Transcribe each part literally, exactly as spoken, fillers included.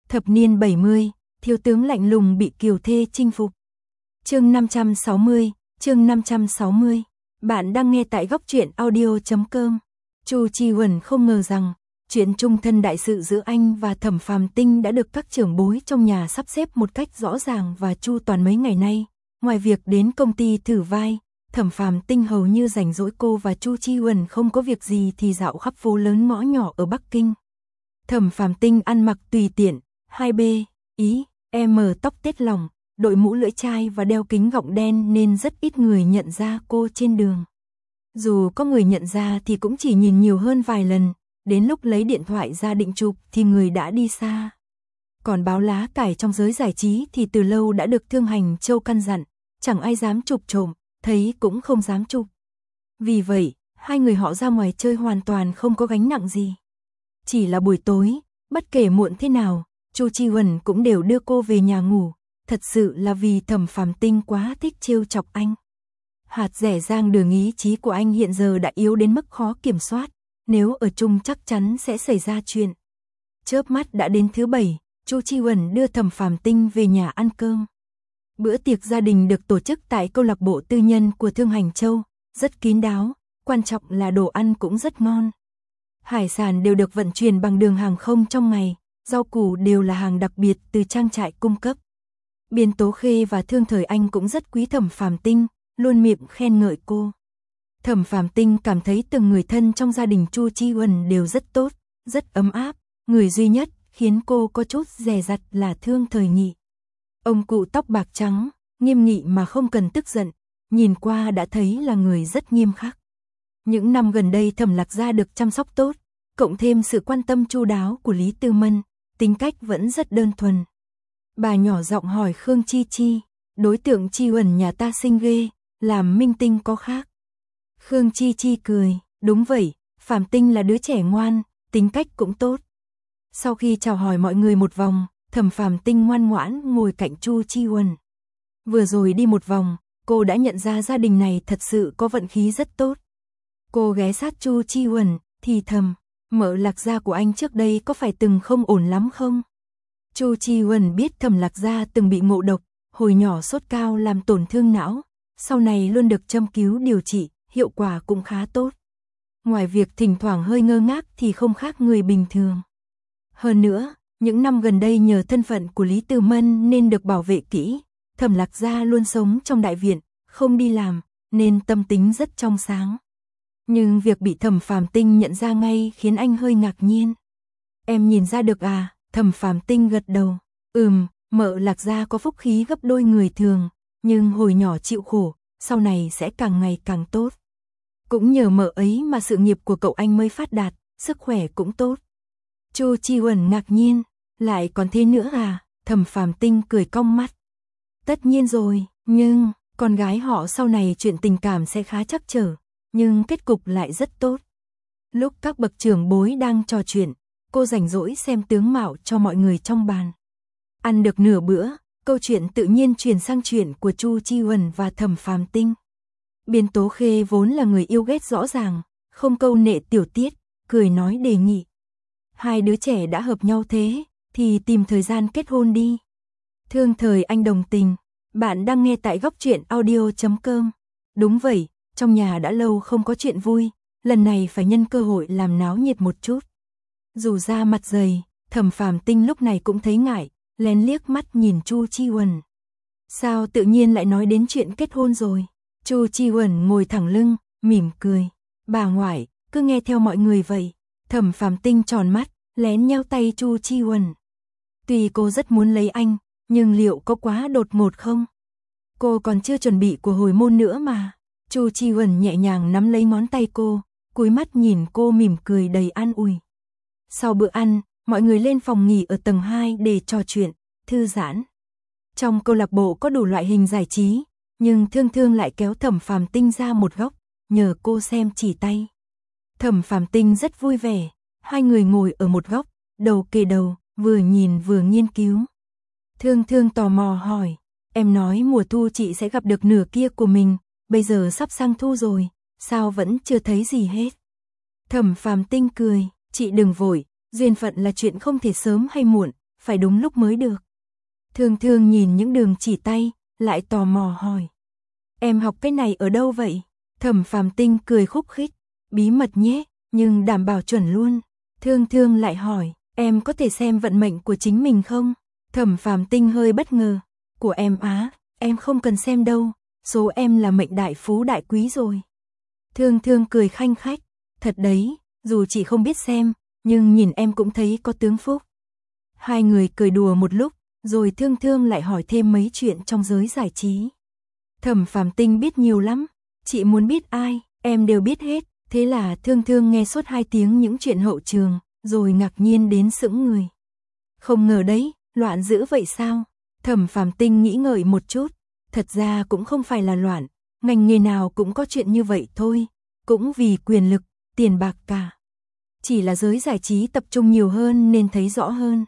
Thập niên bảy mươi, thiếu tướng lạnh lùng bị kiều thê chinh phục. Chương năm trăm sáu mươi, chương năm trăm sáu mươi. Bạn đang nghe tại góc truyện audio chấm com. Chu Chi Huẩn không ngờ rằng chuyện chung thân đại sự giữa anh và Thẩm Phàm Tinh đã được các trưởng bối trong nhà sắp xếp một cách rõ ràng và chu toàn mấy ngày nay. Ngoài việc đến công ty thử vai, Thẩm Phàm Tinh hầu như rảnh rỗi cô và Chu Chi Huẩn không có việc gì thì dạo khắp phố lớn ngõ nhỏ ở Bắc Kinh. Thẩm Phàm Tinh ăn mặc tùy tiện, hai B, ý, M tóc tết lỏng, đội mũ lưỡi chai và đeo kính gọng đen nên rất ít người nhận ra cô trên đường. Dù có người nhận ra thì cũng chỉ nhìn nhiều hơn vài lần, đến lúc lấy điện thoại ra định chụp thì người đã đi xa. Còn báo lá cải trong giới giải trí thì từ lâu đã được Thương Hành Châu căn dặn, chẳng ai dám chụp trộm, thấy cũng không dám chụp. Vì vậy, hai người họ ra ngoài chơi hoàn toàn không có gánh nặng gì. Chỉ là buổi tối, bất kể muộn thế nào, Chu Chi Huẩn cũng đều đưa cô về nhà ngủ, thật sự là vì Thẩm Phàm Tinh quá thích trêu chọc anh. Hạt rẻ rang đường ý chí của anh hiện giờ đã yếu đến mức khó kiểm soát, nếu ở chung chắc chắn sẽ xảy ra chuyện. Chớp mắt đã đến thứ bảy, Chu Chi Huẩn đưa Thẩm Phàm Tinh về nhà ăn cơm. Bữa tiệc gia đình được tổ chức tại câu lạc bộ tư nhân của Thương Hành Châu, rất kín đáo, quan trọng là đồ ăn cũng rất ngon. Hải sản đều được vận chuyển bằng đường hàng không trong ngày, rau củ đều là hàng đặc biệt từ trang trại cung cấp. Biên Tố Khê và Thương Thời Anh cũng rất quý Thẩm Phàm Tinh, luôn miệng khen ngợi cô. Thẩm Phàm Tinh cảm thấy từng người thân trong gia đình Chu Chi Huẩn đều rất tốt, rất ấm áp, người duy nhất khiến cô có chút dè dặt là Thương Thời Nghị. Ông cụ tóc bạc trắng, nghiêm nghị mà không cần tức giận, nhìn qua đã thấy là người rất nghiêm khắc. Những năm gần đây Thẩm Lạc Gia được chăm sóc tốt, cộng thêm sự quan tâm chu đáo của Lý Tư Mân, tính cách vẫn rất đơn thuần. Bà nhỏ giọng hỏi Khương Chi Chi, đối tượng Chi Huẩn nhà ta xinh ghê, làm minh tinh có khác. Khương Chi Chi cười, đúng vậy, Phàm Tinh là đứa trẻ ngoan, tính cách cũng tốt. Sau khi chào hỏi mọi người một vòng, Thẩm Phàm Tinh ngoan ngoãn ngồi cạnh Chu Chi Huẩn. Vừa rồi đi một vòng, cô đã nhận ra gia đình này thật sự có vận khí rất tốt. Cô ghé sát Chu Chi Huẩn, thì thầm, mợ Lạc Gia của anh trước đây có phải từng không ổn lắm không? Chu Chi Huẩn biết Thẩm Lạc Gia từng bị ngộ độc, hồi nhỏ sốt cao làm tổn thương não, sau này luôn được châm cứu điều trị, hiệu quả cũng khá tốt. Ngoài việc thỉnh thoảng hơi ngơ ngác thì không khác người bình thường. Hơn nữa, những năm gần đây nhờ thân phận của Lý Tư Mân nên được bảo vệ kỹ, Thẩm Lạc Gia luôn sống trong đại viện, không đi làm, nên tâm tính rất trong sáng. Nhưng việc bị Thẩm Phàm Tinh nhận ra ngay khiến anh hơi ngạc nhiên. Em nhìn ra được à? Thẩm Phàm Tinh gật đầu. Ừm, mợ Lạc Gia có phúc khí gấp đôi người thường, nhưng hồi nhỏ chịu khổ, sau này sẽ càng ngày càng tốt. Cũng nhờ mợ ấy mà sự nghiệp của cậu anh mới phát đạt, sức khỏe cũng tốt. Chu Chi Huẩn ngạc nhiên, lại còn thế nữa à? Thẩm Phàm Tinh cười cong mắt. Tất nhiên rồi, nhưng con gái họ sau này chuyện tình cảm sẽ khá trắc trở, nhưng kết cục lại rất tốt. Lúc các bậc trưởng bối đang trò chuyện, cô rảnh rỗi xem tướng mạo cho mọi người trong bàn. Ăn được nửa bữa, câu chuyện tự nhiên chuyển sang chuyện của Chu Chi Huẩn và Thẩm Phàm Tinh. Biên Tố Khê vốn là người yêu ghét rõ ràng, không câu nệ tiểu tiết, cười nói đề nghị. Hai đứa trẻ đã hợp nhau thế, thì tìm thời gian kết hôn đi. Thương Thời Anh đồng tình, bạn đang nghe tại góc truyện audio chấm com. Đúng vậy, trong nhà đã lâu không có chuyện vui, lần này phải nhân cơ hội làm náo nhiệt một chút. Dù ra mặt dày, Thẩm Phàm Tinh lúc này cũng thấy ngại, lén liếc mắt nhìn Chu Chi Huẩn. Sao tự nhiên lại nói đến chuyện kết hôn rồi? Chu Chi Huẩn ngồi thẳng lưng, mỉm cười. Bà ngoại, cứ nghe theo mọi người vậy. Thẩm Phàm Tinh tròn mắt, lén nheo tay Chu Chi Huẩn. Tuy cô rất muốn lấy anh, nhưng liệu có quá đột ngột không? Cô còn chưa chuẩn bị của hồi môn nữa mà. Chu Chi Huẩn nhẹ nhàng nắm lấy ngón tay cô, cúi mắt nhìn cô mỉm cười đầy an ủi. Sau bữa ăn, mọi người lên phòng nghỉ ở tầng hai để trò chuyện, thư giãn. Trong câu lạc bộ có đủ loại hình giải trí, nhưng Thương Thương lại kéo Thẩm Phàm Tinh ra một góc, nhờ cô xem chỉ tay. Thẩm Phàm Tinh rất vui vẻ, hai người ngồi ở một góc, đầu kề đầu, vừa nhìn vừa nghiên cứu. Thương Thương tò mò hỏi, em nói mùa thu chị sẽ gặp được nửa kia của mình, bây giờ sắp sang thu rồi, sao vẫn chưa thấy gì hết? Thẩm Phàm Tinh cười, chị đừng vội, duyên phận là chuyện không thể sớm hay muộn, phải đúng lúc mới được. Thương Thương nhìn những đường chỉ tay, lại tò mò hỏi. Em học cái này ở đâu vậy? Thẩm Phàm Tinh cười khúc khích. Bí mật nhé, nhưng đảm bảo chuẩn luôn. Thương Thương lại hỏi, em có thể xem vận mệnh của chính mình không? Thẩm Phàm Tinh hơi bất ngờ. Của em á, em không cần xem đâu, số em là mệnh đại phú đại quý rồi. Thương Thương cười khanh khách. Thật đấy, dù chị không biết xem, nhưng nhìn em cũng thấy có tướng phúc. Hai người cười đùa một lúc, rồi Thương Thương lại hỏi thêm mấy chuyện trong giới giải trí. Thẩm Phàm Tinh biết nhiều lắm, chị muốn biết ai, em đều biết hết. Thế là Thương Thương nghe suốt hai tiếng những chuyện hậu trường, rồi ngạc nhiên đến sững người. Không ngờ đấy, loạn dữ vậy sao? Thẩm Phàm Tinh nghĩ ngợi một chút, thật ra cũng không phải là loạn, ngành nghề nào cũng có chuyện như vậy thôi, cũng vì quyền lực, tiền bạc cả. Chỉ là giới giải trí tập trung nhiều hơn nên thấy rõ hơn.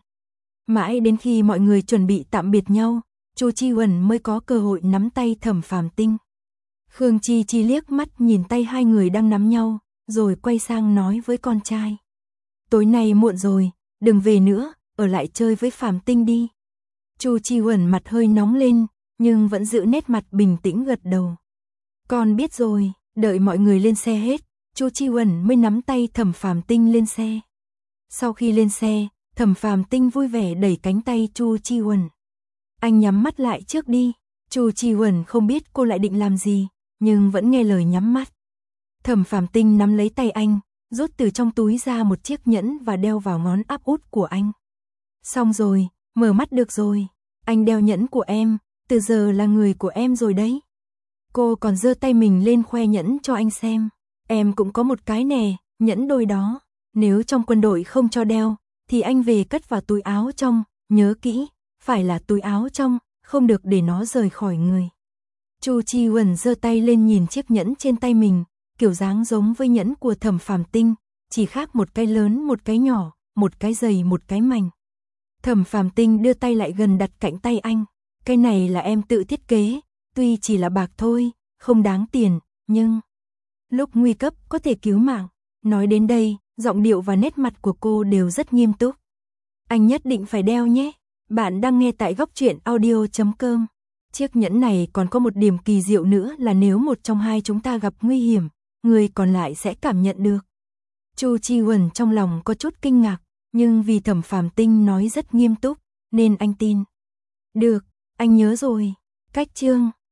Mãi đến khi mọi người chuẩn bị tạm biệt nhau, Chu Chi Huẩn mới có cơ hội nắm tay Thẩm Phàm Tinh. Khương Chi Chi liếc mắt nhìn tay hai người đang nắm nhau, rồi quay sang nói với con trai. Tối nay muộn rồi, đừng về nữa, ở lại chơi với Phàm Tinh đi. Chu Chi Huẩn mặt hơi nóng lên, nhưng vẫn giữ nét mặt bình tĩnh gật đầu. Con biết rồi, đợi mọi người lên xe hết, Chu Chi Huẩn mới nắm tay Thẩm Phàm Tinh lên xe. Sau khi lên xe, Thẩm Phàm Tinh vui vẻ đẩy cánh tay Chu Chi Huẩn. Anh nhắm mắt lại trước đi. Chu Chi Huẩn không biết cô lại định làm gì, nhưng vẫn nghe lời nhắm mắt. Thẩm Phàm Tinh nắm lấy tay anh, rút từ trong túi ra một chiếc nhẫn và đeo vào ngón áp út của anh. Xong rồi, mở mắt được rồi. Anh đeo nhẫn của em, từ giờ là người của em rồi đấy. Cô còn giơ tay mình lên khoe nhẫn cho anh xem. Em cũng có một cái nè, nhẫn đôi đó. Nếu trong quân đội không cho đeo, thì anh về cất vào túi áo trong, nhớ kỹ, phải là túi áo trong, không được để nó rời khỏi người. Chu Chi Huẩn giơ tay lên nhìn chiếc nhẫn trên tay mình, kiểu dáng giống với nhẫn của Thẩm Phàm Tinh, chỉ khác một cái lớn một cái nhỏ, một cái dày một cái mảnh. Thẩm Phàm Tinh đưa tay lại gần đặt cạnh tay anh. Cái này là em tự thiết kế, tuy chỉ là bạc thôi, không đáng tiền, nhưng lúc nguy cấp có thể cứu mạng. Nói đến đây, giọng điệu và nét mặt của cô đều rất nghiêm túc. Anh nhất định phải đeo nhé. Bạn đang nghe tại góc truyện audio chấm com. Chiếc nhẫn này còn có một điểm kỳ diệu nữa là nếu một trong hai chúng ta gặp nguy hiểm, người còn lại sẽ cảm nhận được. Chu Chi Huẩn trong lòng có chút kinh ngạc, nhưng vì Thẩm Phàm Tinh nói rất nghiêm túc, nên anh tin. Được, anh nhớ rồi. Cách chương